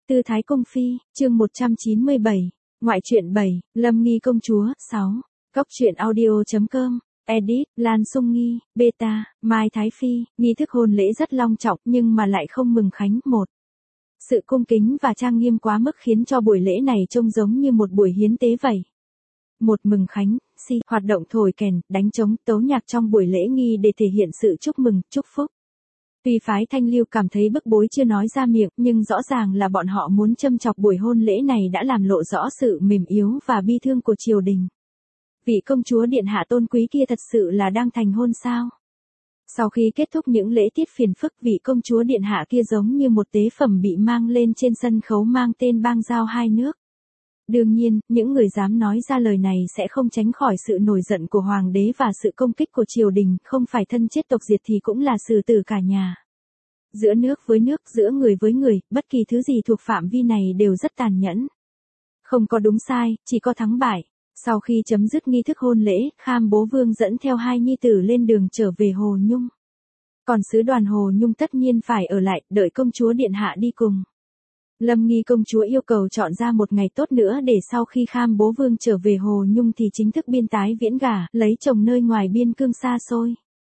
Tư Thái Cung Phi, chương 197, ngoại truyện 7, Lâm Nghi Công Chúa, 6, Cóc truyện audio.com, edit, Lan Sung Nghi, beta, Mai Thái Phi, nghi thức hôn lễ rất long trọng nhưng mà lại không mừng khánh. Một, sự cung kính và trang nghiêm quá mức khiến cho buổi lễ này trông giống như một buổi hiến tế vậy. Một mừng khánh, hoạt động thổi kèn, đánh trống, tấu nhạc trong buổi lễ nghi để thể hiện sự chúc mừng, chúc phúc. Tuy phái Thanh Lưu cảm thấy bức bối chưa nói ra miệng, nhưng rõ ràng là bọn họ muốn châm chọc buổi hôn lễ này đã làm lộ rõ sự mềm yếu và bi thương của triều đình. Vị công chúa điện hạ tôn quý kia thật sự là đang thành hôn sao? Sau khi kết thúc những lễ tiết phiền phức, vị công chúa điện hạ kia giống như một tế phẩm bị mang lên trên sân khấu mang tên bang giao hai nước. Đương nhiên, những người dám nói ra lời này sẽ không tránh khỏi sự nổi giận của hoàng đế và sự công kích của triều đình, không phải thân chết tộc diệt thì cũng là xử tử cả nhà. Giữa nước với nước, giữa người với người, bất kỳ thứ gì thuộc phạm vi này đều rất tàn nhẫn. Không có đúng sai, chỉ có thắng bại. Sau khi chấm dứt nghi thức hôn lễ, Kham Bố Vương dẫn theo hai nhi tử lên đường trở về Hồ Nhung. Còn sứ đoàn Hồ Nhung tất nhiên phải ở lại, đợi công chúa điện hạ đi cùng. Lâm Nghi công chúa yêu cầu chọn ra một ngày tốt nữa để sau khi Kham Bố Vương trở về Hồ Nhung thì chính thức biên tái viễn gả, lấy chồng nơi ngoài biên cương xa xôi.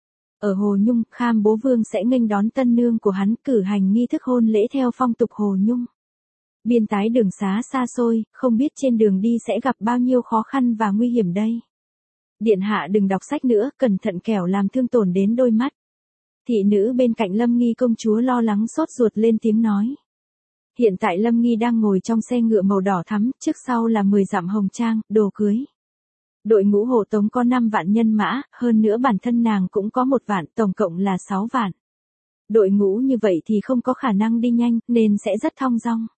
Ở Hồ Nhung, Kham Bố Vương sẽ nghênh đón tân nương của hắn, cử hành nghi thức hôn lễ theo phong tục Hồ Nhung. Biên tái đường xá xa xôi, không biết trên đường đi sẽ gặp bao nhiêu khó khăn và nguy hiểm đây. Điện hạ đừng đọc sách nữa, cẩn thận kẻo làm thương tổn đến đôi mắt. Thị nữ bên cạnh Lâm Nghi công chúa lo lắng sốt ruột lên tiếng nói. Hiện tại Lâm Nghi đang ngồi trong xe ngựa màu đỏ thắm, trước sau là 10 dặm hồng trang, đồ cưới. Đội ngũ hộ tống có 5 vạn nhân mã, hơn nữa bản thân nàng cũng có 1 vạn, tổng cộng là 6 vạn. Đội ngũ như vậy thì không có khả năng đi nhanh, nên sẽ rất thong dong.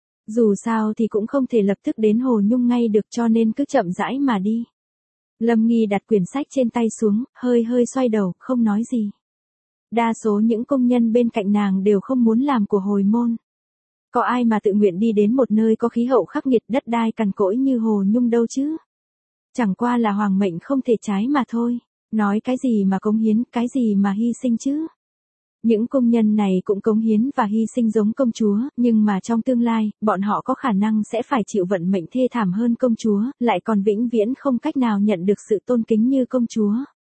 Dù sao thì cũng không thể lập tức đến Hồ Nhung ngay được, cho nên cứ chậm rãi mà đi. Lâm Nghi đặt quyển sách trên tay xuống, hơi xoay đầu, không nói gì. Đa số những công nhân bên cạnh nàng đều không muốn làm của hồi môn. Có ai mà tự nguyện đi đến một nơi có khí hậu khắc nghiệt, đất đai cằn cỗi như Hồ Nhung đâu chứ? Chẳng qua là hoàng mệnh không thể trái mà thôi. Nói cái gì mà cống hiến, cái gì mà hy sinh chứ? Những công nhân này cũng cống hiến và hy sinh giống công chúa, nhưng mà trong tương lai, bọn họ có khả năng sẽ phải chịu vận mệnh thê thảm hơn công chúa, lại còn vĩnh viễn không cách nào nhận được sự tôn kính như công chúa.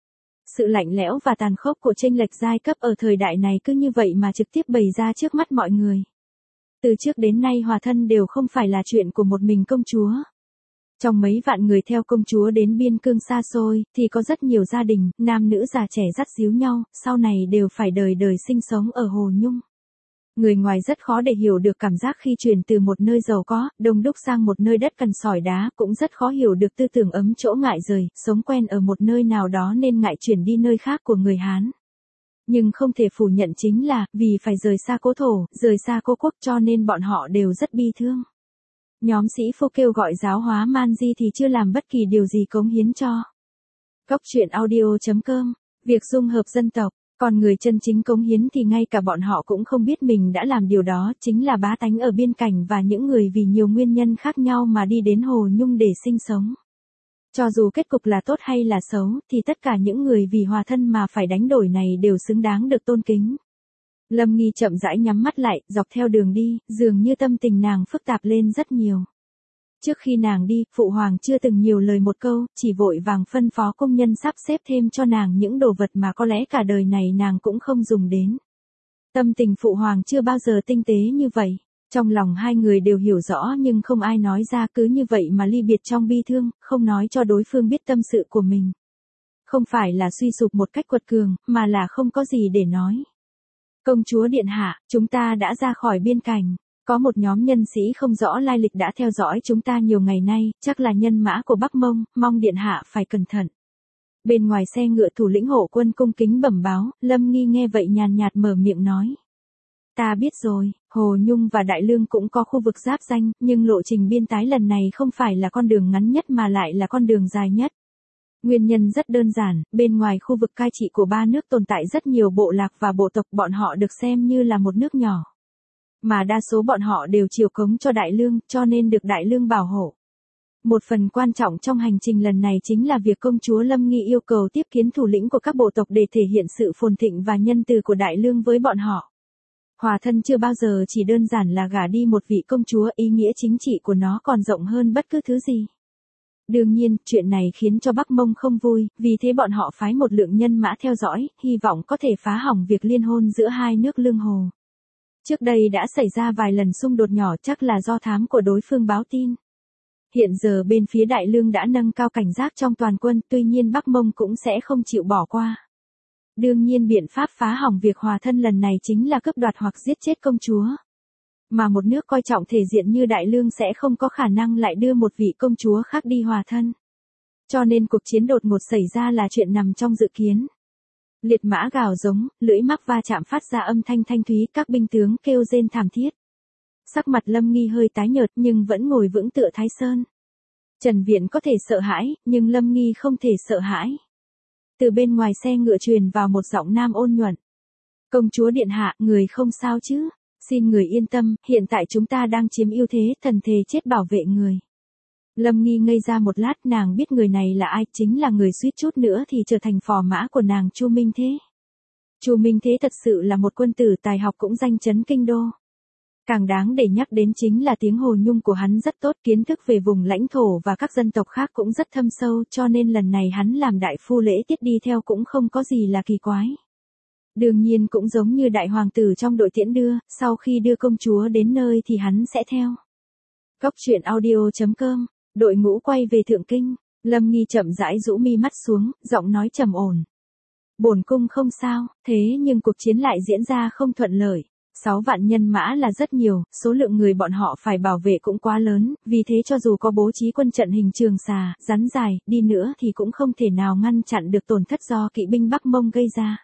Sự lạnh lẽo và tàn khốc của chênh lệch giai cấp ở thời đại này cứ như vậy mà trực tiếp bày ra trước mắt mọi người. Từ trước đến nay hòa thân đều không phải là chuyện của một mình công chúa. Trong mấy vạn người theo công chúa đến biên cương xa xôi, thì có rất nhiều gia đình, nam nữ già trẻ dắt díu nhau, sau này đều phải đời đời sinh sống ở Hồ Nhung. Người ngoài rất khó để hiểu được cảm giác khi chuyển từ một nơi giàu có, đông đúc sang một nơi đất cằn sỏi đá, cũng rất khó hiểu được tư tưởng ấm chỗ ngại rời, sống quen ở một nơi nào đó nên ngại chuyển đi nơi khác của người Hán. Nhưng không thể phủ nhận chính là, vì phải rời xa cố thổ, rời xa cố quốc cho nên bọn họ đều rất bi thương. Nhóm sĩ phu kêu gọi giáo hóa man di thì chưa làm bất kỳ điều gì cống hiến cho. Cóc truyện audio.com, việc dung hợp dân tộc, còn người chân chính cống hiến thì ngay cả bọn họ cũng không biết mình đã làm điều đó, chính là bá tánh ở biên cảnh và những người vì nhiều nguyên nhân khác nhau mà đi đến Hồ Nhung để sinh sống. Cho dù kết cục là tốt hay là xấu, thì tất cả những người vì hòa thân mà phải đánh đổi này đều xứng đáng được tôn kính. Lâm Nghi chậm rãi nhắm mắt lại, dọc theo đường đi, dường như tâm tình nàng phức tạp lên rất nhiều. Trước khi nàng đi, phụ hoàng chưa từng nhiều lời một câu, chỉ vội vàng phân phó công nhân sắp xếp thêm cho nàng những đồ vật mà có lẽ cả đời này nàng cũng không dùng đến. Tâm tình phụ hoàng chưa bao giờ tinh tế như vậy. Trong lòng hai người đều hiểu rõ nhưng không ai nói ra, cứ như vậy mà ly biệt trong bi thương, không nói cho đối phương biết tâm sự của mình. Không phải là suy sụp một cách quật cường, mà là không có gì để nói. Công chúa điện hạ, chúng ta đã ra khỏi biên cảnh. Có một nhóm nhân sĩ không rõ lai lịch đã theo dõi chúng ta nhiều ngày nay, chắc là nhân mã của Bắc Mông, mong điện hạ phải cẩn thận. Bên ngoài xe ngựa thủ lĩnh hộ quân cung kính bẩm báo, Lâm Nghi nghe vậy nhàn nhạt mở miệng nói. Ta biết rồi, Hồ Nhung và Đại Lương cũng có khu vực giáp danh, nhưng lộ trình biên tái lần này không phải là con đường ngắn nhất mà lại là con đường dài nhất. Nguyên nhân rất đơn giản, bên ngoài khu vực cai trị của 3 nước tồn tại rất nhiều bộ lạc và bộ tộc, bọn họ được xem như là một nước nhỏ. Mà đa số bọn họ đều chiều cống cho Đại Lương, cho nên được Đại Lương bảo hộ. Một phần quan trọng trong hành trình lần này chính là việc công chúa Lâm Nghi yêu cầu tiếp kiến thủ lĩnh của các bộ tộc để thể hiện sự phồn thịnh và nhân từ của Đại Lương với bọn họ. Hòa thân chưa bao giờ chỉ đơn giản là gả đi một vị công chúa, ý nghĩa chính trị của nó còn rộng hơn bất cứ thứ gì. Đương nhiên, chuyện này khiến cho Bắc Mông không vui, vì thế bọn họ phái một lượng nhân mã theo dõi, hy vọng có thể phá hỏng việc liên hôn giữa hai nước Lương Hồ. Trước đây đã xảy ra vài lần xung đột nhỏ, chắc là do thám của đối phương báo tin. Hiện giờ bên phía Đại Lương đã nâng cao cảnh giác trong toàn quân, tuy nhiên Bắc Mông cũng sẽ không chịu bỏ qua. Đương nhiên biện pháp phá hỏng việc hòa thân lần này chính là cướp đoạt hoặc giết chết công chúa. Mà một nước coi trọng thể diện như Đại Lương sẽ không có khả năng lại đưa một vị công chúa khác đi hòa thân. Cho nên cuộc chiến đột ngột xảy ra là chuyện nằm trong dự kiến. Liệt mã gào giống, lưỡi mắc va chạm phát ra âm thanh thanh thúy, các binh tướng kêu rên thảm thiết. Sắc mặt Lâm Nghi hơi tái nhợt nhưng vẫn ngồi vững tựa Thái Sơn. Trần Viện có thể sợ hãi, nhưng Lâm Nghi không thể sợ hãi. Từ bên ngoài xe ngựa truyền vào một giọng nam ôn nhuận. Công chúa điện hạ, người không sao chứ? Xin người yên tâm, hiện tại chúng ta đang chiếm ưu thế, thần thề chết bảo vệ người. Lâm Nghi ngây ra một lát, nàng biết người này là ai, chính là người suýt chút nữa thì trở thành phò mã của nàng, Chu Minh Thế. Chu Minh Thế thật sự là một quân tử tài học cũng danh chấn kinh đô. Càng đáng để nhắc đến chính là tiếng Hồ Nhung của hắn rất tốt, kiến thức về vùng lãnh thổ và các dân tộc khác cũng rất thâm sâu, cho nên lần này hắn làm đại phu lễ tiết đi theo cũng không có gì là kỳ quái. Đương nhiên cũng giống như đại hoàng tử trong đội tiễn đưa, sau khi đưa công chúa đến nơi thì hắn sẽ theo. Cóc truyện audio.com, đội ngũ quay về Thượng Kinh, Lâm Nghi chậm rãi rũ mi mắt xuống, giọng nói trầm ổn. Bổn cung không sao, thế nhưng cuộc chiến lại diễn ra không thuận lợi. 6 vạn nhân mã là rất nhiều, số lượng người bọn họ phải bảo vệ cũng quá lớn, vì thế cho dù có bố trí quân trận hình trường xà, rắn dài, đi nữa thì cũng không thể nào ngăn chặn được tổn thất do kỵ binh Bắc Mông gây ra.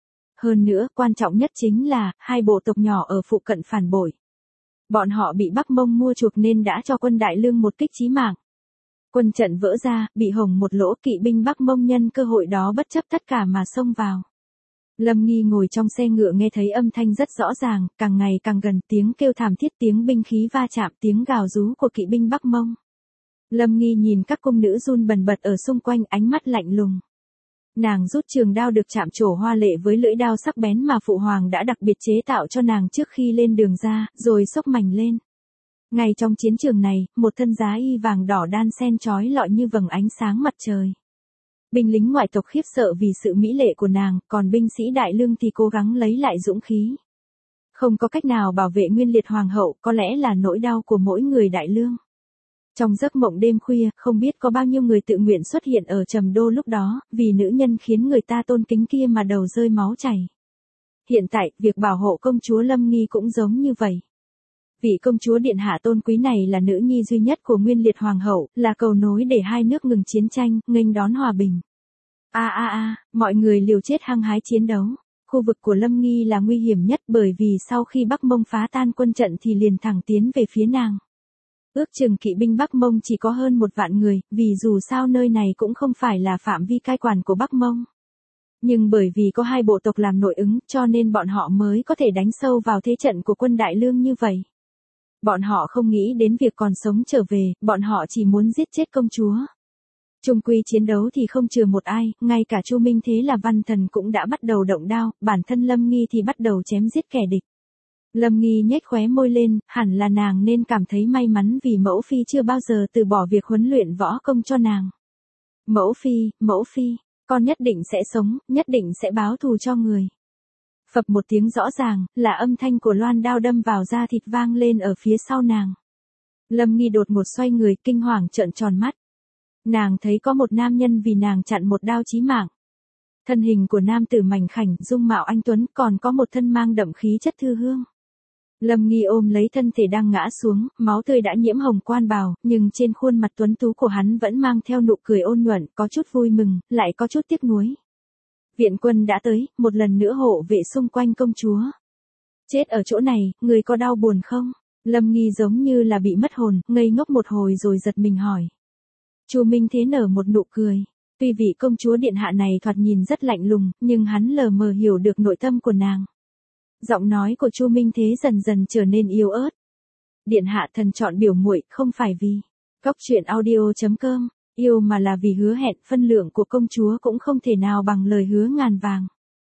Hơn nữa, quan trọng nhất chính là, hai bộ tộc nhỏ ở phụ cận phản bội. Bọn họ bị Bắc Mông mua chuộc nên đã cho quân Đại Lương một kích chí mạng. Quân trận vỡ ra, bị hồng một lỗ, kỵ binh Bắc Mông nhân cơ hội đó bất chấp tất cả mà xông vào. Lâm Nghi ngồi trong xe ngựa nghe thấy âm thanh rất rõ ràng, càng ngày càng gần, tiếng kêu thảm thiết, tiếng binh khí va chạm, tiếng gào rú của kỵ binh Bắc Mông. Lâm Nghi nhìn các cung nữ run bần bật ở xung quanh, ánh mắt lạnh lùng. Nàng rút trường đao được chạm trổ hoa lệ với lưỡi đao sắc bén mà phụ hoàng đã đặc biệt chế tạo cho nàng trước khi lên đường ra, rồi xốc mảnh lên. Ngay trong chiến trường này, một thân giá y vàng đỏ đan xen chói lọi như vầng ánh sáng mặt trời. Binh lính ngoại tộc khiếp sợ vì sự mỹ lệ của nàng, còn binh sĩ Đại Lương thì cố gắng lấy lại dũng khí. Không có cách nào bảo vệ nguyên liệt hoàng hậu, có lẽ là nỗi đau của mỗi người Đại Lương. Trong giấc mộng đêm khuya, không biết có bao nhiêu người tự nguyện xuất hiện ở Trầm Đô lúc đó, vì nữ nhân khiến người ta tôn kính kia mà đầu rơi máu chảy. Hiện tại, việc bảo hộ công chúa Lâm Nghi cũng giống như vậy. Vị công chúa điện hạ tôn quý này là nữ nhi duy nhất của nguyên liệt hoàng hậu, là cầu nối để hai nước ngừng chiến tranh, nghênh đón hòa bình. Mọi người liều chết hăng hái chiến đấu. Khu vực của Lâm Nghi là nguy hiểm nhất bởi vì sau khi Bắc Mông phá tan quân trận thì liền thẳng tiến về phía nàng. Ước chừng kỵ binh Bắc Mông chỉ có hơn 1 vạn người, vì dù sao nơi này cũng không phải là phạm vi cai quản của Bắc Mông. Nhưng bởi vì có hai bộ tộc làm nội ứng, cho nên bọn họ mới có thể đánh sâu vào thế trận của quân Đại Lương như vậy. Bọn họ không nghĩ đến việc còn sống trở về, bọn họ chỉ muốn giết chết công chúa. Chung quy chiến đấu thì không chừa một ai, ngay cả Chu Minh Thế là văn thần cũng đã bắt đầu động đao, bản thân Lâm Nghi thì bắt đầu chém giết kẻ địch. Lâm Nghi nhếch khóe môi lên, hẳn là nàng nên cảm thấy may mắn vì mẫu phi chưa bao giờ từ bỏ việc huấn luyện võ công cho nàng. Mẫu phi, con nhất định sẽ sống, nhất định sẽ báo thù cho người. Phập một tiếng rõ ràng, là âm thanh của loan đao đâm vào da thịt vang lên ở phía sau nàng. Lâm Nghi đột ngột xoay người, kinh hoàng trợn tròn mắt. Nàng thấy có một nam nhân vì nàng chặn một đao chí mạng. Thân hình của nam tử mảnh khảnh, dung mạo anh tuấn, còn có một thân mang đậm khí chất thư hương. Lâm Nghi ôm lấy thân thể đang ngã xuống, máu tươi đã nhiễm hồng quan bào, nhưng trên khuôn mặt tuấn tú của hắn vẫn mang theo nụ cười ôn nhuận, có chút vui mừng, lại có chút tiếc nuối. Viện quân đã tới, một lần nữa hộ vệ xung quanh công chúa. Chết ở chỗ này, người có đau buồn không? Lâm Nghi giống như là bị mất hồn, ngây ngốc một hồi rồi giật mình hỏi. Chu Minh Thế nở một nụ cười. Tuy vị công chúa điện hạ này thoạt nhìn rất lạnh lùng, nhưng hắn lờ mờ hiểu được nội tâm của nàng. Giọng nói của Chu Minh Thế dần dần trở nên yếu ớt. Điện hạ thần chọn biểu muội không phải vì Cóc truyện audio.com, yêu mà là vì hứa hẹn, phân lượng của công chúa cũng không thể nào bằng lời hứa ngàn vàng.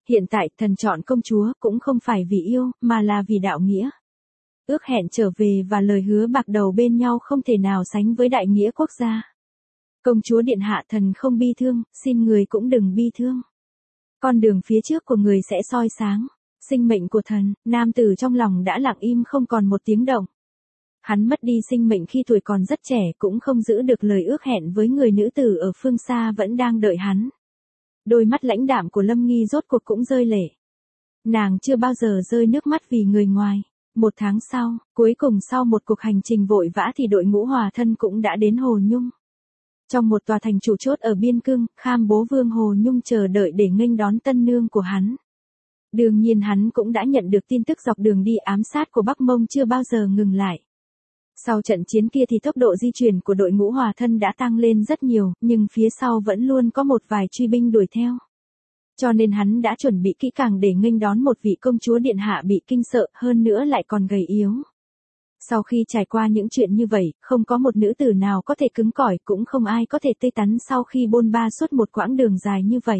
hiện tại thần chọn công chúa cũng không phải vì yêu, mà là vì đạo nghĩa. Ước hẹn trở về và lời hứa bạc đầu bên nhau không thể nào sánh với đại nghĩa quốc gia. Công chúa điện hạ, thần không bi thương, xin người cũng đừng bi thương. Con đường phía trước của người sẽ soi sáng. Sinh mệnh của thần, nam tử trong lòng đã lặng im không còn một tiếng động. Hắn mất đi sinh mệnh khi tuổi còn rất trẻ, cũng không giữ được lời ước hẹn với người nữ tử ở phương xa vẫn đang đợi hắn. Đôi mắt lãnh đạm của Lâm Nghi rốt cuộc cũng rơi lệ. Nàng chưa bao giờ rơi nước mắt vì người ngoài. 1 tháng sau, cuối cùng sau một cuộc hành trình vội vã thì đội ngũ hòa thân cũng đã đến Hồ Nhung. Trong một tòa thành trụ chốt ở biên cương, Kham Bố Vương Hồ Nhung chờ đợi để nghênh đón tân nương của hắn. Đương nhiên hắn cũng đã nhận được tin tức dọc đường đi ám sát của Bắc Mông chưa bao giờ ngừng lại. Sau trận chiến kia thì tốc độ di chuyển của đội ngũ hòa thân đã tăng lên rất nhiều, nhưng phía sau vẫn luôn có một vài truy binh đuổi theo. Cho nên hắn đã chuẩn bị kỹ càng để nghênh đón một vị công chúa điện hạ bị kinh sợ, hơn nữa lại còn gầy yếu. Sau khi trải qua những chuyện như vậy, không có một nữ tử nào có thể cứng cỏi, cũng không ai có thể tươi tắn sau khi bôn ba suốt một quãng đường dài như vậy.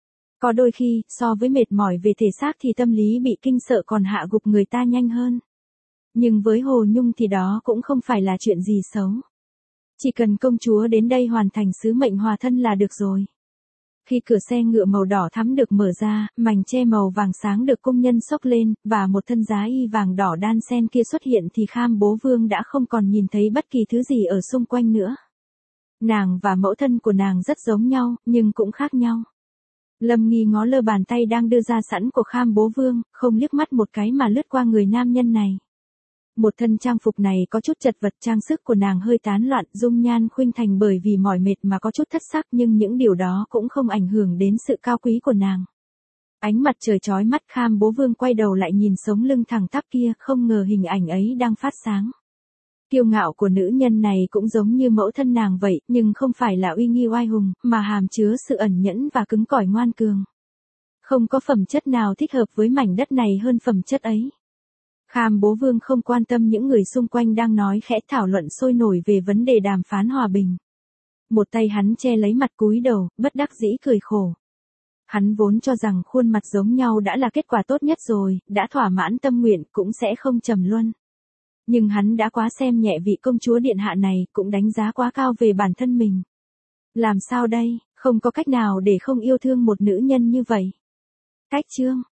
Có đôi khi, so với mệt mỏi về thể xác thì tâm lý bị kinh sợ còn hạ gục người ta nhanh hơn. Nhưng với Hồ Nhung thì đó cũng không phải là chuyện gì xấu. Chỉ cần công chúa đến đây hoàn thành sứ mệnh hòa thân là được rồi. Khi cửa xe ngựa màu đỏ thắm được mở ra, mành che màu vàng sáng được công nhân xốc lên, và một thân giá y vàng đỏ đan sen kia xuất hiện thì Kham Bố Vương đã không còn nhìn thấy bất kỳ thứ gì ở xung quanh nữa. Nàng và mẫu thân của nàng rất giống nhau, nhưng cũng khác nhau. Lâm Nghi ngó lơ bàn tay đang đưa ra sẵn của Kham Bố Vương, không liếc mắt một cái mà lướt qua người nam nhân này. Một thân trang phục này có chút chật vật, trang sức của nàng hơi tán loạn, dung nhan khuynh thành bởi vì mỏi mệt mà có chút thất sắc, nhưng những điều đó cũng không ảnh hưởng đến sự cao quý của nàng. Ánh mặt trời chói mắt, Kham Bố Vương quay đầu lại nhìn sống lưng thẳng tắp kia, không ngờ hình ảnh ấy đang phát sáng. Kiêu ngạo của nữ nhân này cũng giống như mẫu thân nàng vậy, nhưng không phải là uy nghi oai hùng, mà hàm chứa sự ẩn nhẫn và cứng cỏi ngoan cường. Không có phẩm chất nào thích hợp với mảnh đất này hơn phẩm chất ấy. Kham Bố Vương không quan tâm những người xung quanh đang nói khẽ thảo luận sôi nổi về vấn đề đàm phán hòa bình. Một tay hắn che lấy mặt cúi đầu, bất đắc dĩ cười khổ. Hắn vốn cho rằng khuôn mặt giống nhau đã là kết quả tốt nhất rồi, đã thỏa mãn tâm nguyện cũng sẽ không trầm luân. Nhưng hắn đã quá xem nhẹ vị công chúa điện hạ này, cũng đánh giá quá cao về bản thân mình. Làm sao đây, không có cách nào để không yêu thương một nữ nhân như vậy. Cách chương